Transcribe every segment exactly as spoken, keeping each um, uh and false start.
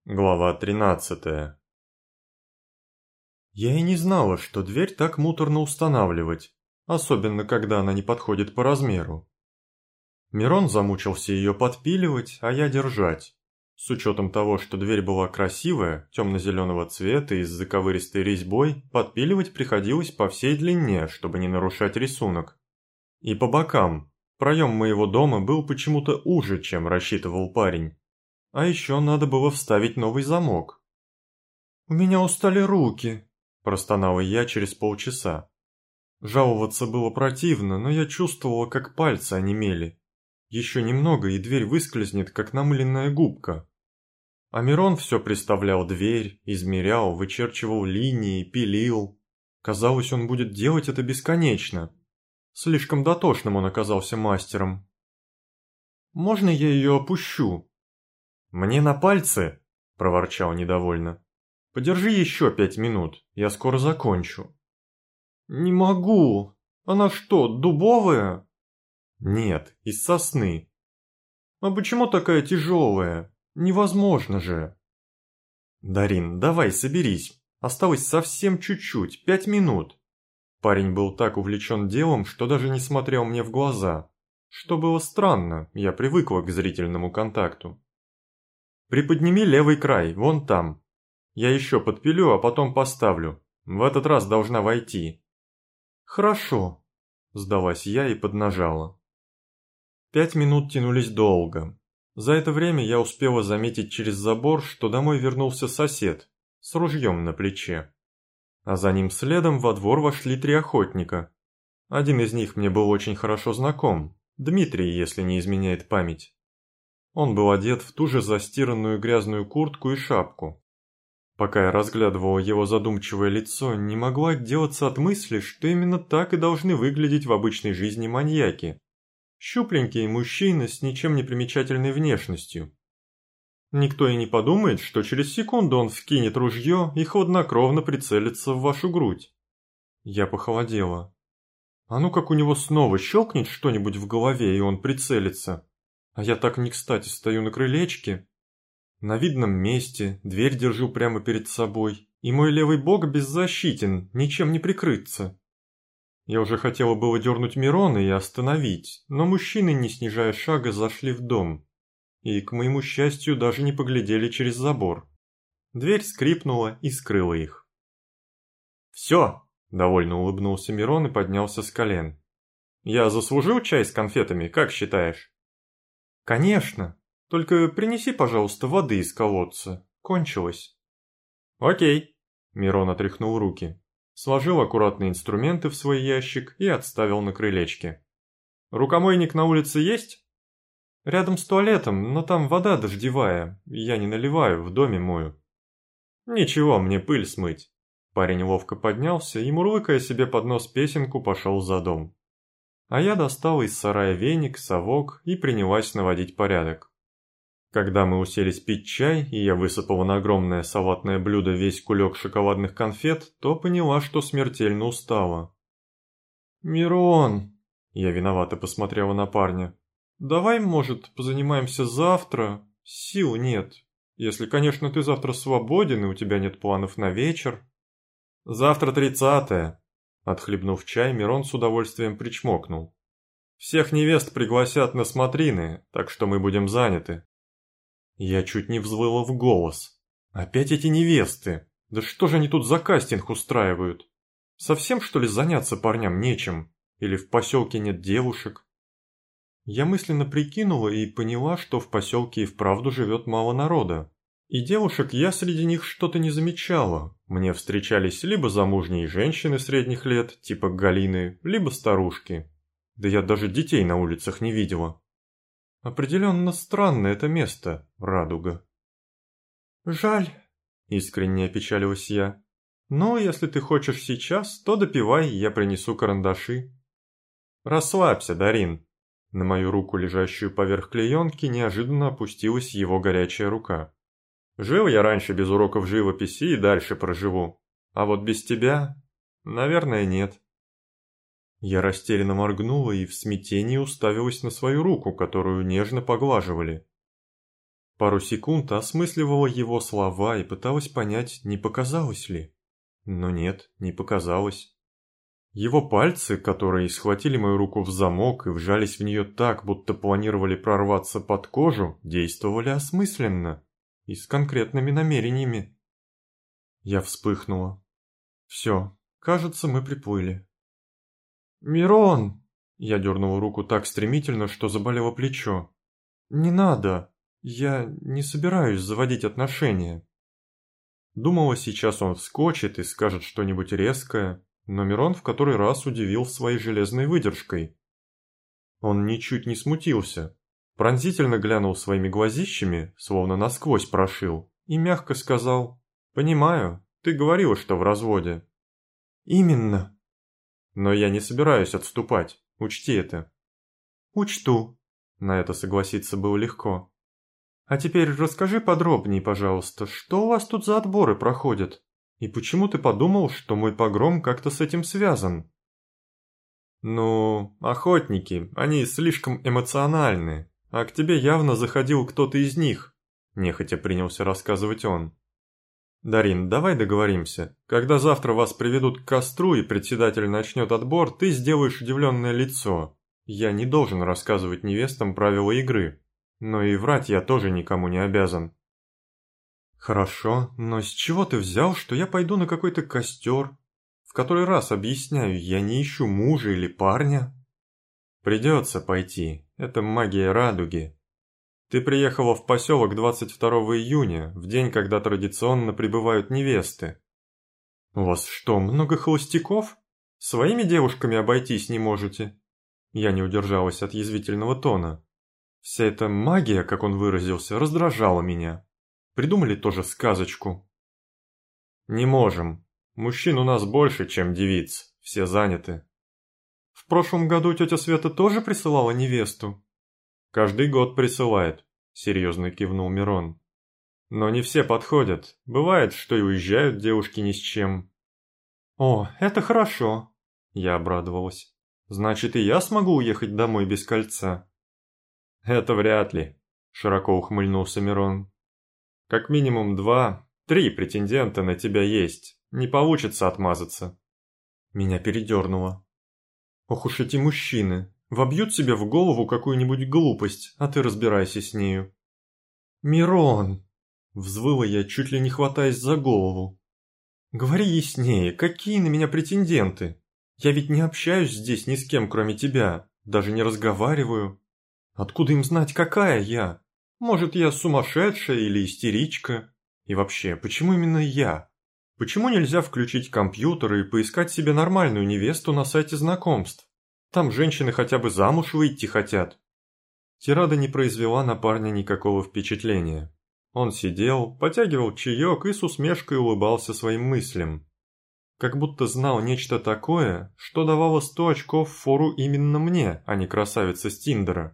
Глава тринадцатая. Я и не знала, что дверь так муторно устанавливать, особенно когда она не подходит по размеру. Мирон замучился ее подпиливать, а я держать. С учетом того, что дверь была красивая, темно-зеленого цвета и с заковыристой резьбой, подпиливать приходилось по всей длине, чтобы не нарушать рисунок. И по бокам. Проем моего дома был почему-то уже, чем рассчитывал парень. А еще надо было вставить новый замок. «У меня устали руки», – простонала я через полчаса. Жаловаться было противно, но я чувствовала, как пальцы онемели. Еще немного, и дверь выскользнет, как намыленная губка. А Мирон все представлял дверь, измерял, вычерчивал линии, пилил. Казалось, он будет делать это бесконечно. Слишком дотошным он оказался мастером. «Можно я ее опущу?» «Мне на пальцы?» – проворчал недовольно. «Подержи еще пять минут, я скоро закончу». «Не могу. Она что, дубовая?» «Нет, из сосны». «А почему такая тяжелая? Невозможно же». «Дарин, давай соберись. Осталось совсем чуть-чуть, пять минут». Парень был так увлечен делом, что даже не смотрел мне в глаза. Что было странно, я привыкла к зрительному контакту. «Приподними левый край, вон там. Я еще подпилю, а потом поставлю. В этот раз должна войти». «Хорошо», – сдалась я и поднажала. Пять минут тянулись долго. За это время я успела заметить через забор, что домой вернулся сосед с ружьем на плече. А за ним следом во двор вошли три охотника. Один из них мне был очень хорошо знаком, Дмитрий, если не изменяет память. Он был одет в ту же застиранную грязную куртку и шапку. Пока я разглядывала его задумчивое лицо, не могла отделаться от мысли, что именно так и должны выглядеть в обычной жизни маньяки. Щупленькие мужчины с ничем не примечательной внешностью. Никто и не подумает, что через секунду он вкинет ружье и хладнокровно прицелится в вашу грудь. Я похолодела. А ну как у него снова щелкнет что-нибудь в голове, и он прицелится. А я так не кстати стою на крылечке. На видном месте, дверь держу прямо перед собой, и мой левый бок беззащитен, ничем не прикрыться. Я уже хотела было дернуть Мирона и остановить, но мужчины, не снижая шага, зашли в дом. И, к моему счастью, даже не поглядели через забор. Дверь скрипнула и скрыла их. «Все!» – довольно улыбнулся Мирон и поднялся с колен. «Я заслужил чай с конфетами, как считаешь?» «Конечно. Только принеси, пожалуйста, воды из колодца. Кончилось». «Окей». Мирон отряхнул руки. Сложил аккуратные инструменты в свой ящик и отставил на крылечке. «Рукомойник на улице есть?» «Рядом с туалетом, но там вода дождевая. Я не наливаю, в доме мою». «Ничего, мне пыль смыть». Парень ловко поднялся и, мурлыкая себе под нос песенку, пошел за дом. А я достала из сарая веник, совок и принялась наводить порядок. Когда мы уселись пить чай, и я высыпала на огромное салатное блюдо весь кулек шоколадных конфет, то поняла, что смертельно устала. «Мирон!» – я виновато посмотрела на парня. «Давай, может, позанимаемся завтра? Сил нет. Если, конечно, ты завтра свободен, и у тебя нет планов на вечер». «Завтра тридцатое». Отхлебнув чай, Мирон с удовольствием причмокнул. «Всех невест пригласят на смотрины, так что мы будем заняты». Я чуть не взвыла в голос. «Опять эти невесты! Да что же они тут за кастинг устраивают? Совсем, что ли, заняться парням нечем? Или в поселке нет девушек?» Я мысленно прикинула и поняла, что в поселке и вправду живет мало народа. И девушек я среди них что-то не замечала. Мне встречались либо замужние женщины средних лет, типа Галины, либо старушки. Да я даже детей на улицах не видела. Определенно странное это место, Радуга. «Жаль», — искренне опечалилась я. «Но если ты хочешь сейчас, то допивай, я принесу карандаши». «Расслабься, Дарин». На мою руку, лежащую поверх клеенки, неожиданно опустилась его горячая рука. «Жил я раньше без уроков живописи и дальше проживу. А вот без тебя, наверное, нет». Я растерянно моргнула и в смятении уставилась на свою руку, которую нежно поглаживали. Пару секунд осмысливала его слова и пыталась понять, не показалось ли. Но нет, не показалось. Его пальцы, которые схватили мою руку в замок и вжались в нее так, будто планировали прорваться под кожу, действовали осмысленно и с конкретными намерениями. Я вспыхнула. Все, кажется, мы приплыли. «Мирон!» Я дернула руку так стремительно, что заболело плечо. «Не надо! Я не собираюсь заводить отношения». Думала, сейчас он вскочит и скажет что-нибудь резкое, но Мирон в который раз удивил своей железной выдержкой. Он ничуть не смутился, пронзительно глянул своими глазищами, словно насквозь прошил, и мягко сказал: «Понимаю, ты говорила, что в разводе». «Именно». «Но я не собираюсь отступать, учти это». «Учту». На это согласиться было легко. «А теперь расскажи подробнее, пожалуйста, что у вас тут за отборы проходят? И почему ты подумал, что мой погром как-то с этим связан?» «Ну, охотники, они слишком эмоциональны, а к тебе явно заходил кто-то из них», – нехотя принялся рассказывать он. «Дарин, давай договоримся. Когда завтра вас приведут к костру и председатель начнет отбор, ты сделаешь удивленное лицо. Я не должен рассказывать невестам правила игры, но и врать я тоже никому не обязан». «Хорошо, но с чего ты взял, что я пойду на какой-то костер? В который раз объясняю, я не ищу мужа или парня». «Придется пойти, это магия радуги. Ты приехала в поселок двадцать второго июня, в день, когда традиционно прибывают невесты». «У вас что, много холостяков? Своими девушками обойтись не можете?» Я не удержалась от язвительного тона. Вся эта магия, как он выразился, раздражала меня. Придумали тоже сказочку. «Не можем. Мужчин у нас больше, чем девиц. Все заняты». «В прошлом году тетя Света тоже присылала невесту?» «Каждый год присылает», — серьезно кивнул Мирон. «Но не все подходят. Бывает, что и уезжают девушки ни с чем». «О, это хорошо», — я обрадовалась. «Значит, и я смогу уехать домой без кольца?» «Это вряд ли», — широко ухмыльнулся Мирон. «Как минимум два, три претендента на тебя есть. Не получится отмазаться». Меня передернуло. «Ох уж эти мужчины, вобьют себе в голову какую-нибудь глупость, а ты разбирайся с нею». «Мирон!» — взвыла я, чуть ли не хватаясь за голову. «Говори яснее, какие на меня претенденты? Я ведь не общаюсь здесь ни с кем, кроме тебя, даже не разговариваю. Откуда им знать, какая я? Может, я сумасшедшая или истеричка? И вообще, почему именно я? Почему нельзя включить компьютер и поискать себе нормальную невесту на сайте знакомств? Там женщины хотя бы замуж выйти хотят». Тирада не произвела на парня никакого впечатления. Он сидел, потягивал чаек и с усмешкой улыбался своим мыслям. Как будто знал нечто такое, что давало сто очков фору именно мне, а не красавице с Тиндера.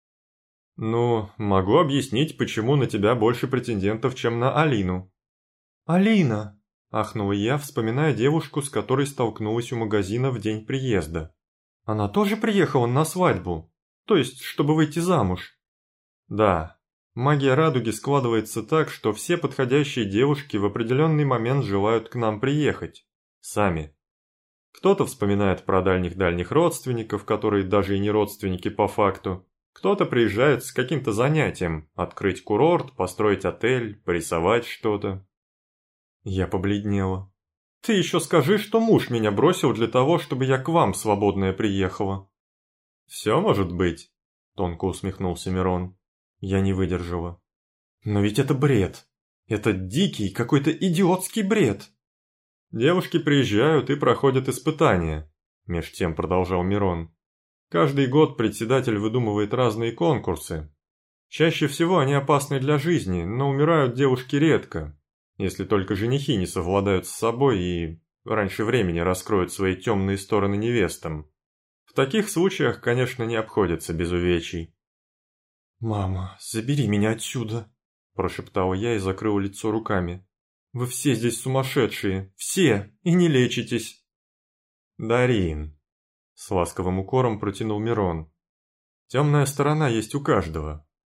«Ну, могу объяснить, почему на тебя больше претендентов, чем на Алину». «Алина!» – ахнула я, вспоминая девушку, с которой столкнулась у магазина в день приезда. «Она тоже приехала на свадьбу? То есть, чтобы выйти замуж?» «Да. Магия радуги складывается так, что все подходящие девушки в определенный момент желают к нам приехать. Сами. Кто-то вспоминает про дальних-дальних родственников, которые даже и не родственники по факту. Кто-то приезжает с каким-то занятием, открыть курорт, построить отель, порисовать что-то». Я побледнела. «Ты еще скажи, что муж меня бросил для того, чтобы я к вам свободная приехала». «Все может быть», — тонко усмехнулся Мирон. Я не выдержала. «Но ведь это бред. Это дикий, какой-то идиотский бред». «Девушки приезжают и проходят испытания», – меж тем продолжал Мирон. «Каждый год председатель выдумывает разные конкурсы. Чаще всего они опасны для жизни, но умирают девушки редко, если только женихи не совладают с собой и раньше времени раскроют свои темные стороны невестам. В таких случаях, конечно, не обходится без увечий». «Мама, забери меня отсюда», – прошептала я и закрыла лицо руками. «Вы все здесь сумасшедшие, все, и не лечитесь». «Дарин», – с ласковым укором протянул Мирон. «Темная сторона есть у каждого.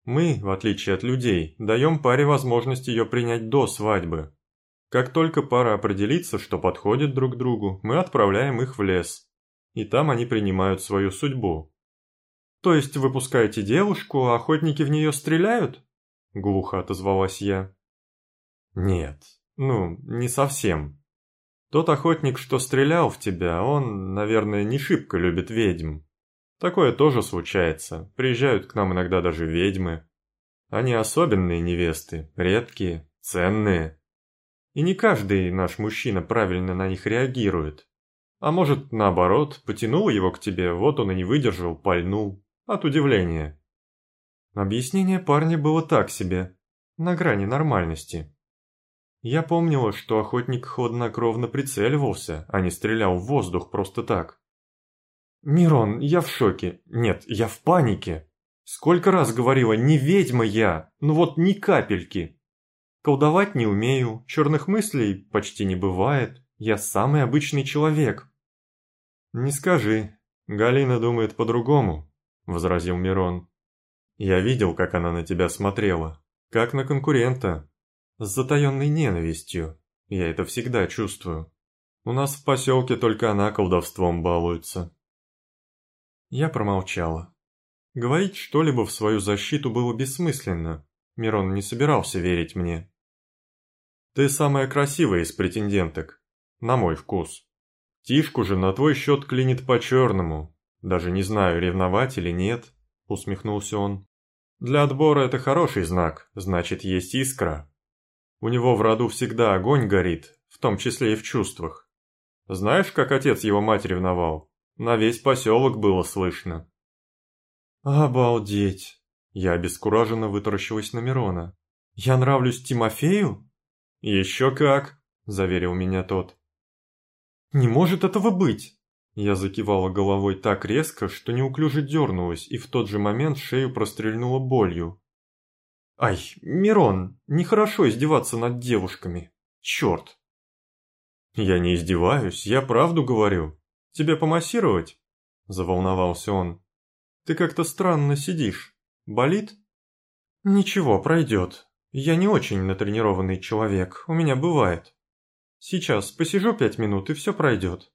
Мы, в отличие от людей, даем паре возможность ее принять до свадьбы. Как только пара определится, что подходит друг другу, мы отправляем их в лес. И там они принимают свою судьбу. То есть вы пускаете девушку, а охотники в нее стреляют? Глухо отозвалась я. Нет, ну, не совсем. Тот охотник, что стрелял в тебя, он, наверное, не шибко любит ведьм. Такое тоже случается, приезжают к нам иногда даже ведьмы. Они особенные невесты, редкие, ценные. И не каждый наш мужчина правильно на них реагирует. А может, наоборот, потянул его к тебе, вот он и не выдержал, пальнул. От удивления. Объяснение парня было так себе, на грани нормальности. Я помнила, что охотник хладнокровно прицеливался, а не стрелял в воздух просто так. «Мирон, я в шоке. Нет, я в панике. Сколько раз говорила, не ведьма я, ну вот ни капельки. Колдовать не умею, черных мыслей почти не бывает, я самый обычный человек». «Не скажи, Галина думает по-другому», — возразил Мирон. «Я видел, как она на тебя смотрела, как на конкурента, с затаенной ненавистью, я это всегда чувствую. У нас в поселке только она колдовством балуется». Я промолчала. Говорить что-либо в свою защиту было бессмысленно, Мирон не собирался верить мне. «Ты самая красивая из претенденток, на мой вкус. Тишку же на твой счет клинит по-черному, даже не знаю, ревновать или нет», — усмехнулся он. «Для отбора это хороший знак, значит, есть искра. У него в роду всегда огонь горит, в том числе и в чувствах. Знаешь, как отец его мать ревновал? На весь поселок было слышно». «Обалдеть!» Я обескураженно вытаращилась на Мирона. «Я нравлюсь Тимофею?» «Еще как!» – заверил меня тот. «Не может этого быть!» Я закивала головой так резко, что неуклюже дернулась, и в тот же момент шею прострельнула болью. «Ай, Мирон, нехорошо издеваться над девушками. Черт!» «Я не издеваюсь, я правду говорю. Тебе помассировать?» – заволновался он. «Ты как-то странно сидишь. Болит?» «Ничего, пройдет. Я не очень натренированный человек, у меня бывает. Сейчас посижу пять минут, и все пройдет».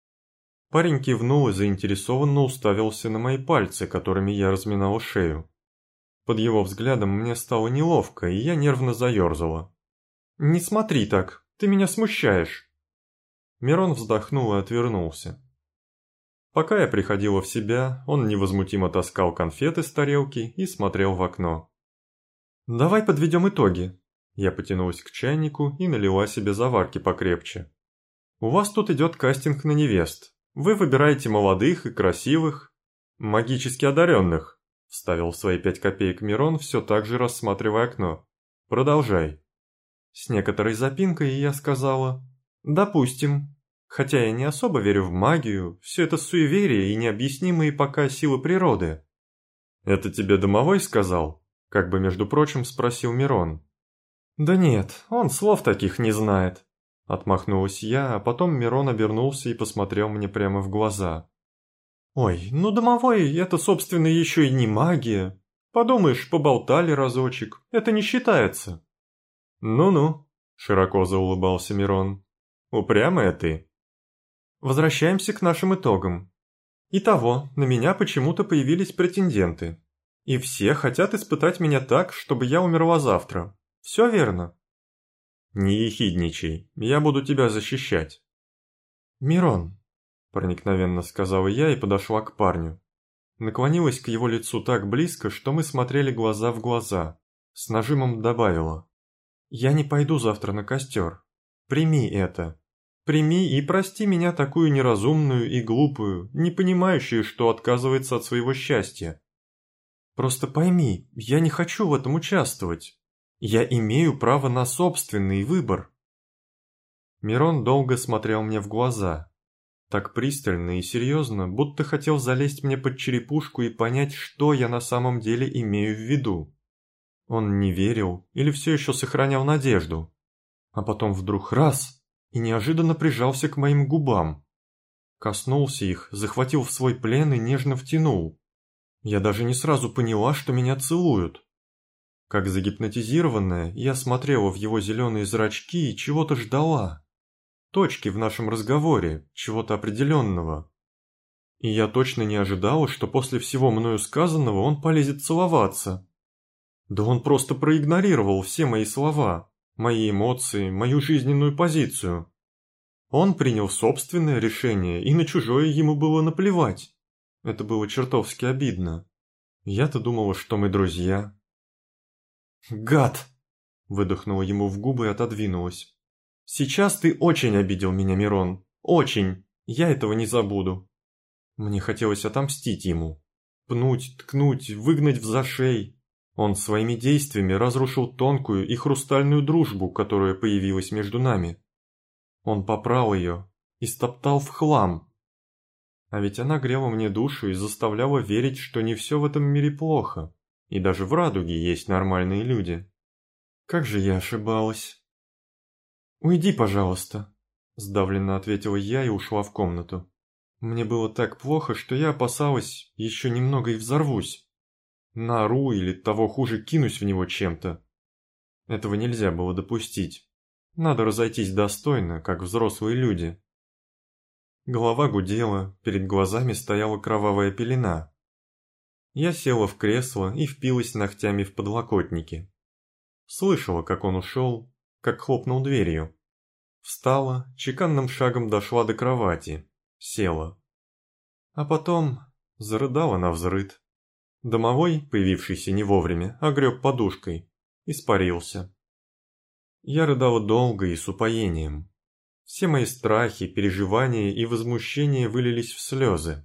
Парень кивнул и заинтересованно уставился на мои пальцы, которыми я разминала шею. Под его взглядом мне стало неловко, и я нервно заерзала. «Не смотри так, ты меня смущаешь». Мирон вздохнул и отвернулся. Пока я приходила в себя, он невозмутимо таскал конфеты с тарелки и смотрел в окно. «Давай подведем итоги». Я потянулась к чайнику и налила себе заварки покрепче. «У вас тут идет кастинг на невест. Вы выбираете молодых и красивых, магически одаренных», — вставил свои пять копеек Мирон, все так же рассматривая окно. «Продолжай». С некоторой запинкой я сказала: «Допустим. Хотя я не особо верю в магию, все это суеверия и необъяснимые пока силы природы». «Это тебе домовой сказал?» – как бы между прочим спросил Мирон. «Да нет, он слов таких не знает», – отмахнулась я, а потом Мирон обернулся и посмотрел мне прямо в глаза. «Ой, ну домовой – это, собственно, еще и не магия. Подумаешь, поболтали разочек, это не считается». «Ну-ну», – широко заулыбался Мирон, – «упрямая ты». Возвращаемся к нашим итогам. Итого, на меня почему-то появились претенденты. И все хотят испытать меня так, чтобы я умерла завтра. Все верно? Не ехидничай, я буду тебя защищать. Мирон, проникновенно сказала я и подошла к парню. Наклонилась к его лицу так близко, что мы смотрели глаза в глаза. С нажимом добавила: «Я не пойду завтра на костер. Прими это. Прими и прости меня такую неразумную и глупую, не понимающую, что отказывается от своего счастья. Просто пойми, я не хочу в этом участвовать. Я имею право на собственный выбор». Мирон долго смотрел мне в глаза, так пристально и серьезно, будто хотел залезть мне под черепушку и понять, что я на самом деле имею в виду. Он не верил или все еще сохранял надежду. А потом вдруг раз — и неожиданно прижался к моим губам. Коснулся их, захватил в свой плен и нежно втянул. Я даже не сразу поняла, что меня целуют. Как загипнотизированная, я смотрела в его зеленые зрачки и чего-то ждала. Точки в нашем разговоре, чего-то определенного. И я точно не ожидала, что после всего мною сказанного он полезет целоваться. Да он просто проигнорировал все мои слова, мои эмоции, мою жизненную позицию. Он принял собственное решение, и на чужое ему было наплевать. Это было чертовски обидно. Я-то думала, что мы друзья. «Гад!» – выдохнула ему в губы и отодвинулась. «Сейчас ты очень обидел меня, Мирон. Очень. Я этого не забуду». Мне хотелось отомстить ему. Пнуть, ткнуть, выгнать в зашей. Он своими действиями разрушил тонкую и хрустальную дружбу, которая появилась между нами. Он попрал ее и стоптал в хлам. А ведь она грела мне душу и заставляла верить, что не все в этом мире плохо, и даже в радуге есть нормальные люди. Как же я ошибалась. «Уйди, пожалуйста», – сдавленно ответила я и ушла в комнату. Мне было так плохо, что я опасалась, еще немного и взорвусь. Наору или того хуже кинусь в него чем-то. Этого нельзя было допустить. Надо разойтись достойно, как взрослые люди. Голова гудела, перед глазами стояла кровавая пелена. Я села в кресло и впилась ногтями в подлокотники. Слышала, как он ушел, как хлопнул дверью. Встала, чеканным шагом дошла до кровати, села. А потом зарыдала навзрыд. Домовой, появившийся не вовремя, огреб подушкой, испарился. Я рыдала долго и с упоением. Все мои страхи, переживания и возмущения вылились в слезы.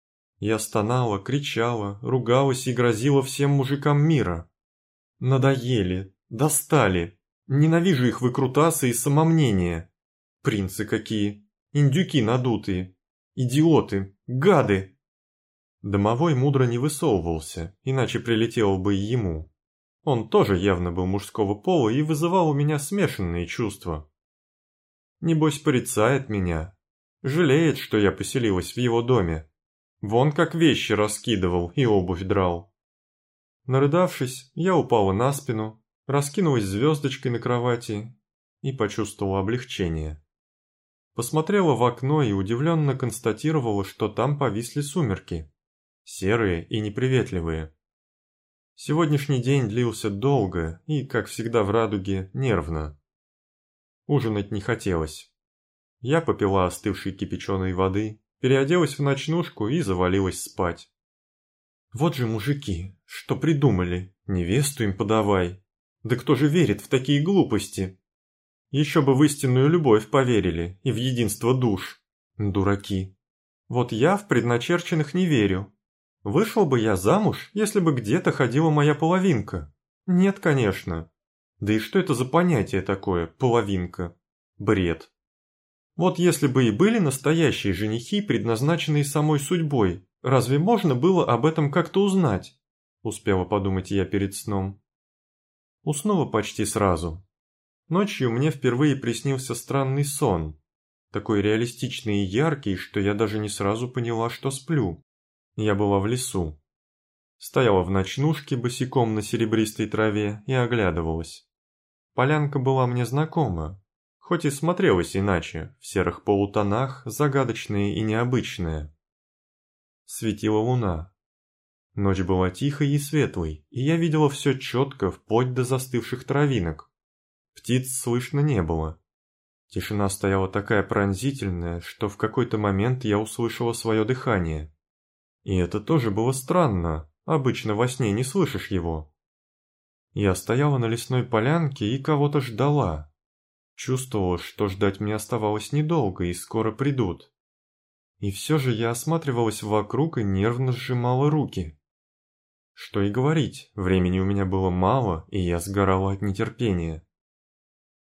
Я стонала, кричала, ругалась и грозила всем мужикам мира. Надоели, достали, ненавижу их выкрутасы и самомнения. Принцы какие, индюки надутые, идиоты, гады. Домовой мудро не высовывался, иначе прилетело бы и ему. Он тоже явно был мужского пола и вызывал у меня смешанные чувства. Небось порицает меня, жалеет, что я поселилась в его доме. Вон как вещи раскидывал и обувь драл. Нарыдавшись, я упала на спину, раскинулась звездочкой на кровати и почувствовала облегчение. Посмотрела в окно и удивленно констатировала, что там повисли сумерки. Серые и неприветливые. Сегодняшний день длился долго и, как всегда в радуге, нервно. Ужинать не хотелось. Я попила остывшей кипяченой воды, переоделась в ночнушку и завалилась спать. Вот же мужики, что придумали, невесту им подавай. Да кто же верит в такие глупости? Еще бы в истинную любовь поверили и в единство душ. Дураки. Вот я в предначерченных не верю. Вышел бы я замуж, если бы где-то ходила моя половинка? Нет, конечно. Да и что это за понятие такое, половинка? Бред. Вот если бы и были настоящие женихи, предназначенные самой судьбой, разве можно было об этом как-то узнать? Успела подумать я перед сном. Уснула почти сразу. Ночью мне впервые приснился странный сон. Такой реалистичный и яркий, что я даже не сразу поняла, что сплю. Я была в лесу. Стояла в ночнушке босиком на серебристой траве и оглядывалась. Полянка была мне знакома, хоть и смотрелась иначе, в серых полутонах, загадочная и необычная. Светила луна. Ночь была тихой и светлой, и я видела все четко, вплоть до застывших травинок. Птиц слышно не было. Тишина стояла такая пронзительная, что в какой-то момент я услышала свое дыхание. И это тоже было странно, обычно во сне не слышишь его. Я стояла на лесной полянке и кого-то ждала. Чувствовала, что ждать мне оставалось недолго и скоро придут. И все же я осматривалась вокруг и нервно сжимала руки. Что и говорить, времени у меня было мало, и я сгорала от нетерпения.